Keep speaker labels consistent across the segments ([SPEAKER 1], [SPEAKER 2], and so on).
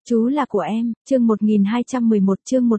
[SPEAKER 1] Chú là của em, chương 1211 chương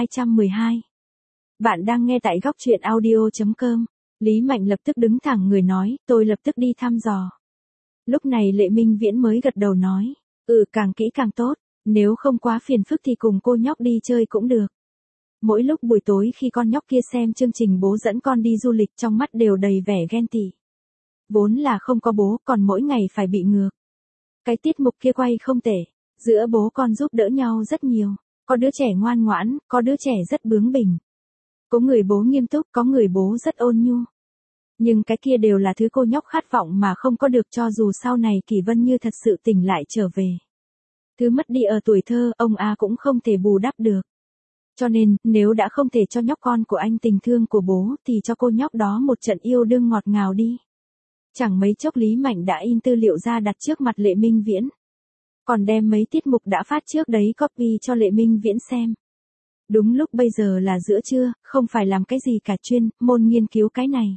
[SPEAKER 1] 1212. Bạn đang nghe tại góc truyện audio.com. Lý Mạnh lập tức đứng thẳng người nói, tôi lập tức đi thăm dò. Lúc này Lệ Minh Viễn mới gật đầu nói, càng kỹ càng tốt, nếu không quá phiền phức thì cùng cô nhóc đi chơi cũng được. Mỗi lúc buổi tối khi con nhóc kia xem chương trình bố dẫn con đi du lịch trong mắt đều đầy vẻ ghen tị. Vốn là không có bố còn mỗi ngày phải bị ngược. Cái tiết mục kia quay không tệ. Giữa bố con giúp đỡ nhau rất nhiều, có đứa trẻ ngoan ngoãn, có đứa trẻ rất bướng bỉnh. Có người bố nghiêm túc, có người bố rất ôn nhu. Nhưng cái kia đều là thứ cô nhóc khát vọng mà không có được cho dù sau này Kỳ Vân Như thật sự tỉnh lại trở về. Thứ mất đi ở tuổi thơ, ông A cũng không thể bù đắp được. Cho nên, nếu đã không thể cho nhóc con của anh tình thương của bố thì cho cô nhóc đó một trận yêu đương ngọt ngào đi. Chẳng mấy chốc Lý Mạnh đã in tư liệu ra đặt trước mặt Lệ Minh Viễn. Còn đem mấy tiết mục đã phát trước đấy copy cho Lệ Minh Viễn xem. Đúng lúc bây giờ là giữa trưa, không phải làm cái gì cả chuyên môn nghiên cứu cái này.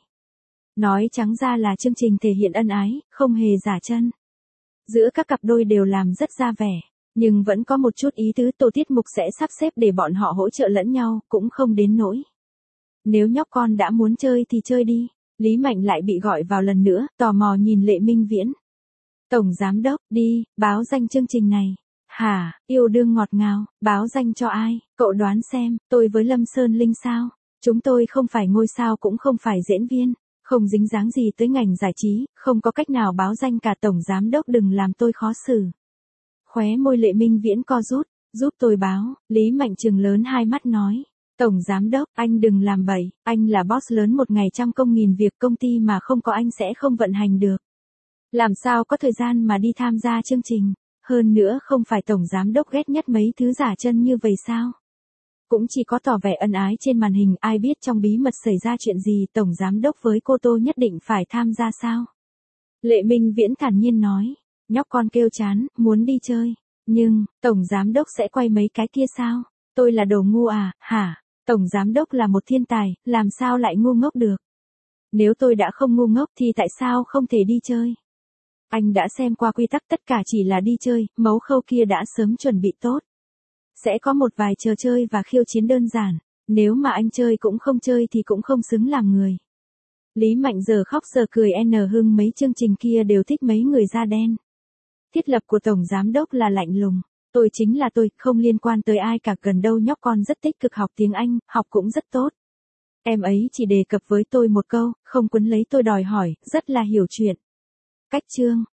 [SPEAKER 1] Nói trắng ra là chương trình thể hiện ân ái, không hề giả chân. Giữa các cặp đôi đều làm rất ra vẻ, nhưng vẫn có một chút ý tứ tổ tiết mục sẽ sắp xếp để bọn họ hỗ trợ lẫn nhau, cũng không đến nỗi. Nếu nhóc con đã muốn chơi thì chơi đi. Lý Mạnh lại bị gọi vào lần nữa, tò mò nhìn Lệ Minh Viễn. Tổng giám đốc, đi, báo danh chương trình này. Hả, yêu đương ngọt ngào, báo danh cho ai, cậu đoán xem, tôi với Lâm Sơn Linh sao? Chúng tôi không phải ngôi sao cũng không phải diễn viên, không dính dáng gì tới ngành giải trí, không có cách nào báo danh cả tổng giám đốc đừng làm tôi khó xử. Khóe môi Lệ Minh Viễn co rút, giúp tôi báo, Lý Mạnh trừng lớn hai mắt nói. Tổng giám đốc, anh đừng làm bậy, anh là boss lớn một ngày trăm công nghìn việc công ty mà không có anh sẽ không vận hành được. Làm sao có thời gian mà đi tham gia chương trình, hơn nữa không phải tổng giám đốc ghét nhất mấy thứ giả chân như vậy sao? Cũng chỉ có tỏ vẻ ân ái trên màn hình ai biết trong bí mật xảy ra chuyện gì tổng giám đốc với cô Tô nhất định phải tham gia sao? Lệ Minh Viễn thản nhiên nói, nhóc con kêu chán, muốn đi chơi, nhưng, tổng giám đốc sẽ quay mấy cái kia sao? Tôi là đồ ngu à, hả? Tổng giám đốc là một thiên tài, làm sao lại ngu ngốc được? Nếu tôi đã không ngu ngốc thì tại sao không thể đi chơi? Anh đã xem qua quy tắc tất cả chỉ là đi chơi, mấu khâu kia đã sớm chuẩn bị tốt. Sẽ có một vài trò chơi và khiêu chiến đơn giản, nếu mà anh chơi cũng không chơi thì cũng không xứng làm người. Lý Mạnh giờ khóc giờ cười hưng mấy chương trình kia đều thích mấy người da đen. Thiết lập của tổng giám đốc là lạnh lùng. Tôi chính là tôi, không liên quan tới ai cả gần đâu nhóc con rất tích cực học tiếng Anh, học cũng rất tốt. Em ấy chỉ đề cập với tôi một câu, không quấn lấy tôi đòi hỏi, rất là hiểu chuyện. Cách chương,